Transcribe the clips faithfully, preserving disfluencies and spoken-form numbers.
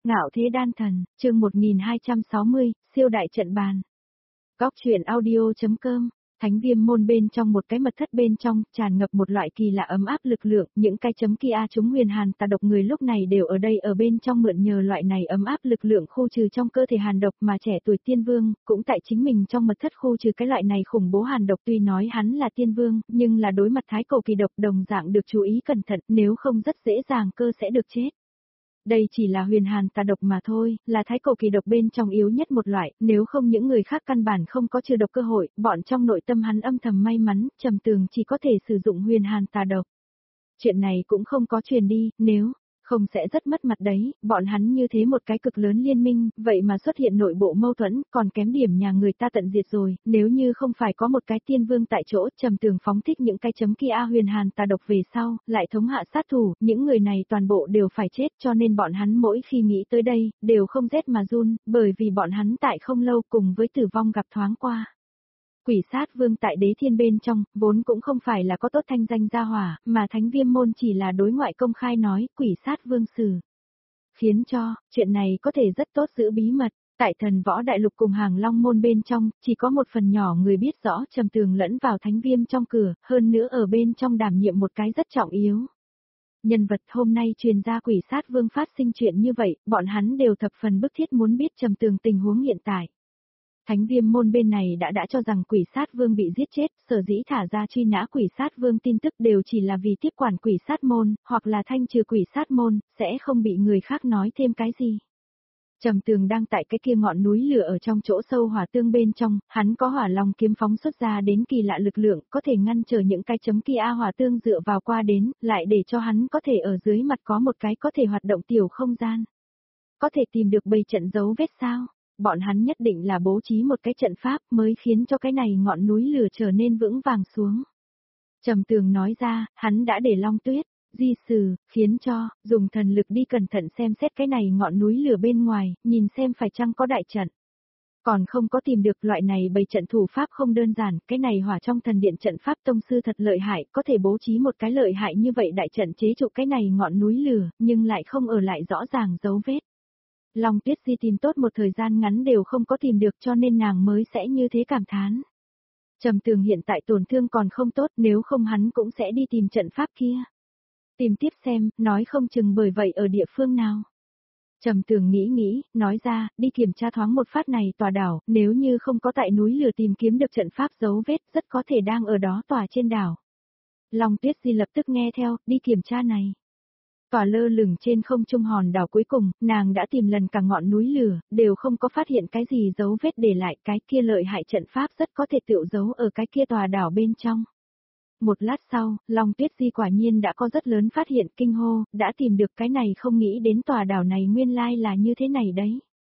Ngạo thế đan thần, chương một nghìn hai trăm sáu mươi, siêu đại trận bàn. Góc truyện audio.com. Thánh viêm môn bên trong một cái mật thất bên trong, tràn ngập một loại kỳ lạ ấm áp lực lượng, những cái chấm kia chúng huyền hàn tà độc người lúc này đều ở đây ở bên trong mượn nhờ loại này ấm áp lực lượng khu trừ trong cơ thể hàn độc mà trẻ tuổi tiên vương, cũng tại chính mình trong mật thất khu trừ cái loại này khủng bố hàn độc tuy nói hắn là tiên vương, nhưng là đối mặt thái cổ kỳ độc đồng dạng được chú ý cẩn thận, nếu không rất dễ dàng cơ sẽ được chết. Đây chỉ là huyền hàn tà độc mà thôi, là thái cổ kỳ độc bên trong yếu nhất một loại, nếu không những người khác căn bản không có trừ độc cơ hội, bọn trong nội tâm hắn âm thầm may mắn, Trầm Tường chỉ có thể sử dụng huyền hàn tà độc. Chuyện này cũng không có truyền đi, nếu không sẽ rất mất mặt đấy, bọn hắn như thế một cái cực lớn liên minh, vậy mà xuất hiện nội bộ mâu thuẫn, còn kém điểm nhà người ta tận diệt rồi, nếu như không phải có một cái tiên vương tại chỗ, Trầm Tường phóng thích những cái chấm kia huyền hàn tà độc về sau, lại thống hạ sát thủ, những người này toàn bộ đều phải chết, cho nên bọn hắn mỗi khi nghĩ tới đây, đều không rét mà run, bởi vì bọn hắn tại không lâu cùng với tử vong gặp thoáng qua. Quỷ sát vương tại đế thiên bên trong, vốn cũng không phải là có tốt thanh danh gia hỏa, mà thánh viêm môn chỉ là đối ngoại công khai nói, quỷ sát vương xử. Khiến cho, chuyện này có thể rất tốt giữ bí mật, tại thần võ đại lục cùng hàng long môn bên trong, chỉ có một phần nhỏ người biết rõ Trầm Tường lẫn vào thánh viêm trong cửa, hơn nữa ở bên trong đảm nhiệm một cái rất trọng yếu. Nhân vật hôm nay truyền ra quỷ sát vương phát sinh chuyện như vậy, bọn hắn đều thập phần bức thiết muốn biết Trầm Tường tình huống hiện tại. Thánh viêm môn bên này đã đã cho rằng quỷ sát vương bị giết chết, sở dĩ thả ra truy nã quỷ sát vương tin tức đều chỉ là vì tiếp quản quỷ sát môn, hoặc là thanh trừ quỷ sát môn, sẽ không bị người khác nói thêm cái gì. Trầm Tường đang tại cái kia ngọn núi lửa ở trong chỗ sâu hỏa tương bên trong, hắn có hỏa long kiếm phóng xuất ra đến kỳ lạ lực lượng, có thể ngăn trở những cái chấm kia hỏa tương dựa vào qua đến, lại để cho hắn có thể ở dưới mặt có một cái có thể hoạt động tiểu không gian. Có thể tìm được bầy trận dấu vết sao? Bọn hắn nhất định là bố trí một cái trận pháp mới khiến cho cái này ngọn núi lửa trở nên vững vàng xuống. Trầm Tường nói ra, hắn đã để Long Tuyết, Di Sử, khiến cho, dùng thần lực đi cẩn thận xem xét cái này ngọn núi lửa bên ngoài, nhìn xem phải chăng có đại trận. Còn không có tìm được loại này bày trận thủ pháp không đơn giản, cái này hỏa trong thần điện trận pháp tông sư thật lợi hại, có thể bố trí một cái lợi hại như vậy đại trận chế trụ cái này ngọn núi lửa, nhưng lại không ở lại rõ ràng dấu vết. Long Tuyết Di tìm tốt một thời gian ngắn đều không có tìm được cho nên nàng mới sẽ như thế cảm thán. Trầm Tường hiện tại tổn thương còn không tốt, nếu không hắn cũng sẽ đi tìm trận pháp kia. Tìm tiếp xem, nói không chừng bởi vậy ở địa phương nào. Trầm Tường nghĩ nghĩ, nói ra, đi kiểm tra thoáng một phát này tòa đảo, nếu như không có tại núi lửa tìm kiếm được trận pháp dấu vết, rất có thể đang ở đó tòa trên đảo. Long Tuyết Di lập tức nghe theo, đi kiểm tra này. Tòa lơ lửng trên không trung hòn đảo cuối cùng, nàng đã tìm lần cả ngọn núi lửa, đều không có phát hiện cái gì dấu vết để lại, cái kia lợi hại trận pháp rất có thể tựu giấu ở cái kia tòa đảo bên trong. Một lát sau, Long Tuyết Di quả nhiên đã có rất lớn phát hiện kinh hô, đã tìm được cái này không nghĩ đến tòa đảo này nguyên lai là như thế này đấy.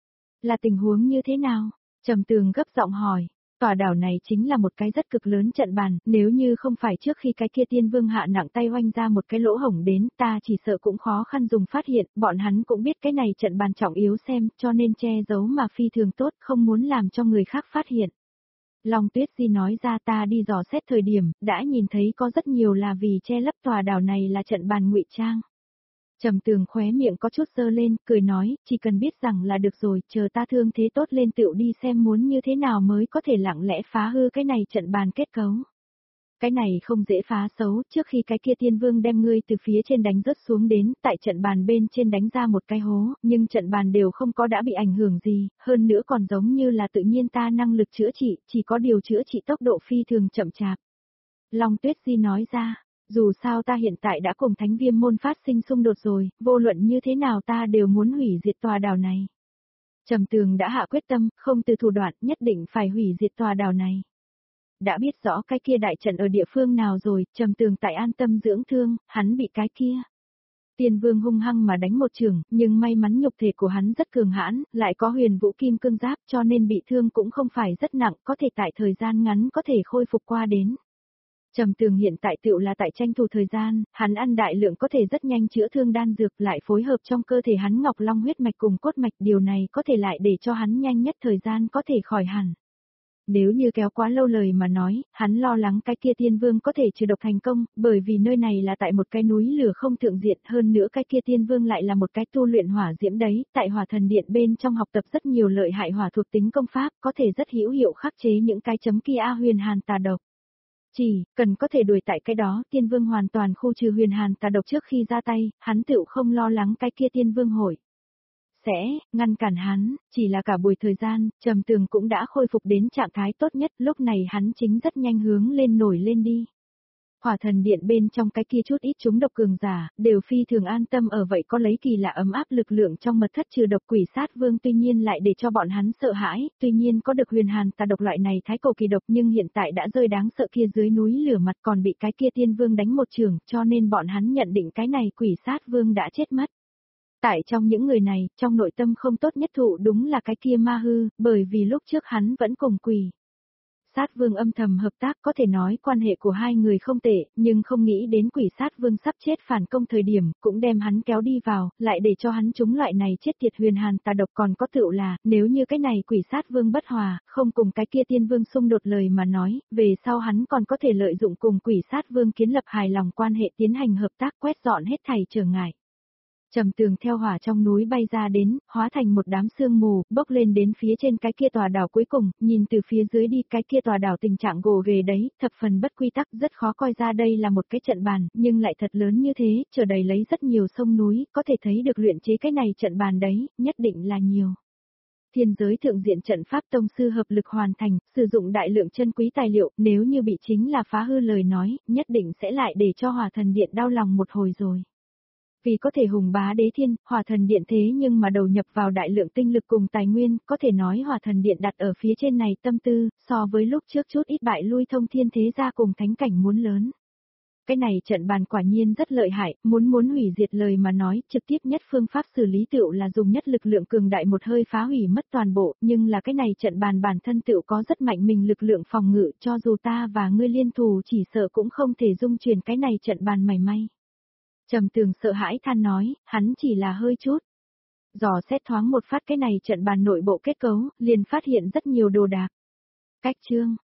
Là tình huống như thế nào? Trầm Tường gấp giọng hỏi. Tòa đảo này chính là một cái rất cực lớn trận bàn, nếu như không phải trước khi cái kia tiên vương hạ nặng tay oanh ra một cái lỗ hổng đến, ta chỉ sợ cũng khó khăn dùng phát hiện, bọn hắn cũng biết cái này trận bàn trọng yếu xem, cho nên che giấu mà phi thường tốt, không muốn làm cho người khác phát hiện. Long Tuyết Di nói ra ta đi dò xét thời điểm, đã nhìn thấy có rất nhiều là vì che lấp tòa đảo này là trận bàn ngụy trang. Trầm Tường khóe miệng có chút dơ lên, cười nói, chỉ cần biết rằng là được rồi, chờ ta thương thế tốt lên tựu đi xem muốn như thế nào mới có thể lặng lẽ phá hư cái này trận bàn kết cấu. Cái này không dễ phá xấu, trước khi cái kia tiên vương đem ngươi từ phía trên đánh rớt xuống đến, tại trận bàn bên trên đánh ra một cái hố, nhưng trận bàn đều không có đã bị ảnh hưởng gì, hơn nữa còn giống như là tự nhiên ta năng lực chữa trị, chỉ có điều chữa trị tốc độ phi thường chậm chạp. Long Tuyết Di nói ra. Dù sao ta hiện tại đã cùng thánh viêm môn phát sinh xung đột rồi, vô luận như thế nào ta đều muốn hủy diệt tòa đảo này. Trầm Tường đã hạ quyết tâm, không từ thủ đoạn, nhất định phải hủy diệt tòa đảo này. Đã biết rõ cái kia đại trận ở địa phương nào rồi, Trầm Tường tại an tâm dưỡng thương, hắn bị cái kia. Tiên vương hung hăng mà đánh một trường, nhưng may mắn nhục thể của hắn rất cường hãn, lại có huyền vũ kim cương giáp cho nên bị thương cũng không phải rất nặng, có thể tại thời gian ngắn có thể khôi phục qua đến. Trầm Tường hiện tại tựu là tại tranh thủ thời gian, hắn ăn đại lượng có thể rất nhanh chữa thương đan dược lại phối hợp trong cơ thể hắn ngọc long huyết mạch cùng cốt mạch, điều này có thể lại để cho hắn nhanh nhất thời gian có thể khỏi hẳn. Nếu như kéo quá lâu lời mà nói, hắn lo lắng cái kia tiên vương có thể trừ độc thành công, bởi vì nơi này là tại một cái núi lửa không thượng diện, hơn nữa cái kia tiên vương lại là một cái tu luyện hỏa diễm đấy, tại hỏa thần điện bên trong học tập rất nhiều lợi hại hỏa thuộc tính công pháp, có thể rất hữu hiệu khắc chế những cái chấm kia a huyền hàn tà độc. Chỉ, cần có thể đuổi tại cái đó, tiên vương hoàn toàn khu trừ huyền hàn tà độc trước khi ra tay, hắn tựu không lo lắng cái kia tiên vương hội sẽ ngăn cản hắn, chỉ là cả buổi thời gian, Trầm Tường cũng đã khôi phục đến trạng thái tốt nhất, lúc này hắn chính rất nhanh hướng lên nổi lên đi. Hỏa thần điện bên trong cái kia chút ít chúng độc cường giả, đều phi thường an tâm ở vậy có lấy kỳ lạ ấm áp lực lượng trong mật thất trừ độc quỷ sát vương tuy nhiên lại để cho bọn hắn sợ hãi, tuy nhiên có được huyền hàn tà độc loại này thái cổ kỳ độc nhưng hiện tại đã rơi đáng sợ kia dưới núi lửa mặt còn bị cái kia tiên vương đánh một trường, cho nên bọn hắn nhận định cái này quỷ sát vương đã chết mất. Tại trong những người này, trong nội tâm không tốt nhất thụ đúng là cái kia ma hư, bởi vì lúc trước hắn vẫn cùng quỷ sát vương âm thầm hợp tác, có thể nói quan hệ của hai người không tệ, nhưng không nghĩ đến quỷ sát vương sắp chết phản công thời điểm, cũng đem hắn kéo đi vào, lại để cho hắn trúng loại này chết tiệt huyền hàn tà độc còn có tựu là, nếu như cái này quỷ sát vương bất hòa, không cùng cái kia tiên vương xung đột lời mà nói, về sau hắn còn có thể lợi dụng cùng quỷ sát vương kiến lập hài lòng quan hệ tiến hành hợp tác quét dọn hết thảy trở ngại. Trầm Tường theo hỏa trong núi bay ra đến, hóa thành một đám sương mù, bốc lên đến phía trên cái kia tòa đảo cuối cùng, nhìn từ phía dưới đi cái kia tòa đảo tình trạng gồ ghề đấy, thập phần bất quy tắc, rất khó coi ra đây là một cái trận bàn, nhưng lại thật lớn như thế, chờ đầy lấy rất nhiều sông núi, có thể thấy được luyện chế cái này trận bàn đấy, nhất định là nhiều. Thiên giới thượng diện trận pháp tông sư hợp lực hoàn thành, sử dụng đại lượng chân quý tài liệu, nếu như bị chính là phá hư lời nói, nhất định sẽ lại để cho hỏa thần điện đau lòng một hồi rồi. Vì có thể hùng bá đế thiên, hỏa thần điện thế nhưng mà đầu nhập vào đại lượng tinh lực cùng tài nguyên, có thể nói hỏa thần điện đặt ở phía trên này tâm tư, so với lúc trước chút ít bại lui thông thiên thế gia cùng thánh cảnh muốn lớn. Cái này trận bàn quả nhiên rất lợi hại, muốn muốn hủy diệt lời mà nói, trực tiếp nhất phương pháp xử lý tựu là dùng nhất lực lượng cường đại một hơi phá hủy mất toàn bộ, nhưng là cái này trận bàn bản thân tựu có rất mạnh mình lực lượng phòng ngự, cho dù ta và ngươi liên thù chỉ sợ cũng không thể dung chuyển cái này trận bàn mảy may. Trầm Tường sợ hãi than nói, hắn chỉ là hơi chút. Dò xét thoáng một phát cái này trận bàn nội bộ kết cấu, liền phát hiện rất nhiều đồ đạc. Cách chương,